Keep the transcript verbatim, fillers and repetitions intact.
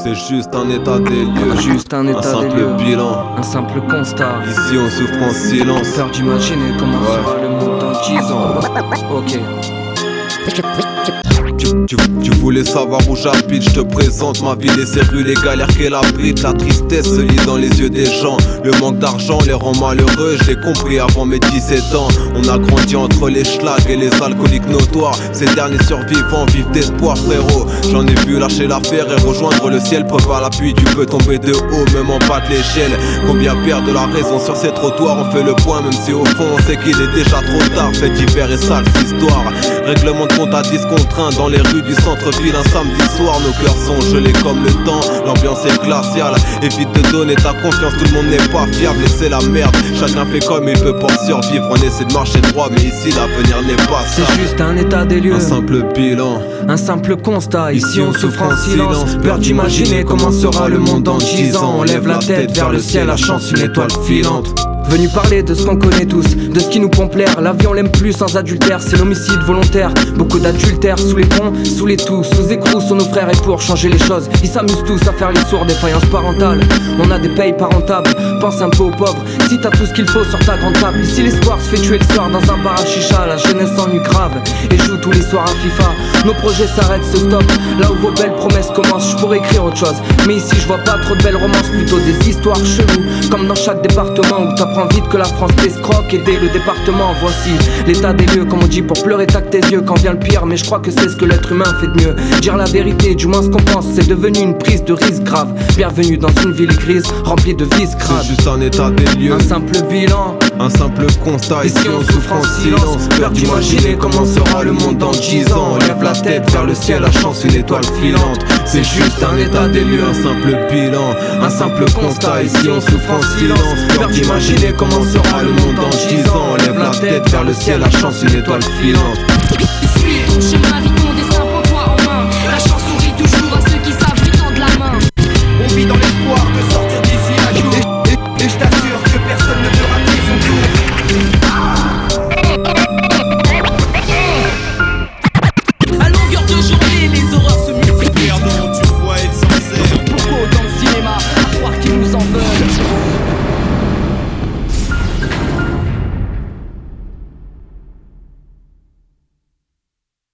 C'est juste un état des lieux, juste un état un simple des lieux, bilan, un simple constat. Ici on souffre en silence. Peur d'imaginer comment ouais. sera le monde dans dix ans. Ok. Tu, tu, tu voulais savoir où j'habite, je te présente ma ville et ses rues, les galères qu'elle abrite. La tristesse se lit dans les yeux des gens. Le manque d'argent les rend malheureux, je l'ai compris avant mes dix-sept ans. On a grandi entre les schlags et les alcooliques notoires. Ces derniers survivants vivent d'espoir, frérot. J'en ai vu lâcher l'affaire et rejoindre le ciel. Preuve à l'appui, tu peux tomber de haut, même en bas de l'échelle. Combien perdent la raison sur ces trottoirs? On fait le point même si au fond on sait qu'il est déjà trop tard. Fait divers et sales histoires. Règlement de compte à dix contre un dans les rues du centre-ville un samedi soir. Nos cœurs sont gelés comme le temps, l'ambiance est glaciale. Évite de donner ta confiance, tout le monde n'est pas fiable et c'est la merde. Chacun fait comme il peut pour survivre, on essaie de marcher droit mais ici l'avenir n'est pas ça. C'est juste un état des lieux, un simple bilan, un simple constat. Ici on souffre en silence, peur d'imaginer comment sera le monde dans dix ans. On lève la tête vers le ciel, la chance une étoile filante. Venu parler de ce qu'on connaît tous, de ce qui nous pompe l'air. La vie on l'aime plus sans adultère, c'est l'homicide volontaire. Beaucoup d'adultères sous les ponts, sous les tous, sous écrous sont nos frères. Et pour changer les choses, ils s'amusent tous à faire les sourds. Défaillance parentale, on a des payes pas rentables. Pense un peu aux pauvres, si t'as tout ce qu'il faut sur ta grande table. Ici l'espoir se fait tuer le soir dans un bar à chicha. La jeunesse s'ennuie grave et joue tous les soirs à FIFA. Nos projets s'arrêtent, se stoppent, là où vos belles promesses commencent. Je pourrais écrire autre chose, mais ici je vois pas trop de belles romances. Plutôt des histoires cheloues, comme dans chaque département où t'apprends vite que la France t'escroque. Aider le département, voici l'état des lieux. Comme on dit, pour pleurer tac tes yeux quand vient le pire. Mais je crois que c'est ce que l'être humain fait de mieux. Dire la vérité, du moins ce qu'on pense, c'est devenu une prise de risque grave. Bienvenue dans une ville grise, remplie de vices graves. C'est juste un état des lieux, un simple bilan, un simple constat. Ici on souffre en silence, peur d'imaginer comment sera le monde dans dix ans. On lève la tête vers le ciel, la chance une étoile filante. C'est juste un état des lieux, un simple bilan, un simple constat. Ici on souffre en silence, peur d'imaginer comment sera le monde dans dix ans. On lève la tête vers le ciel, la chance une étoile filante. Suis ton chemin.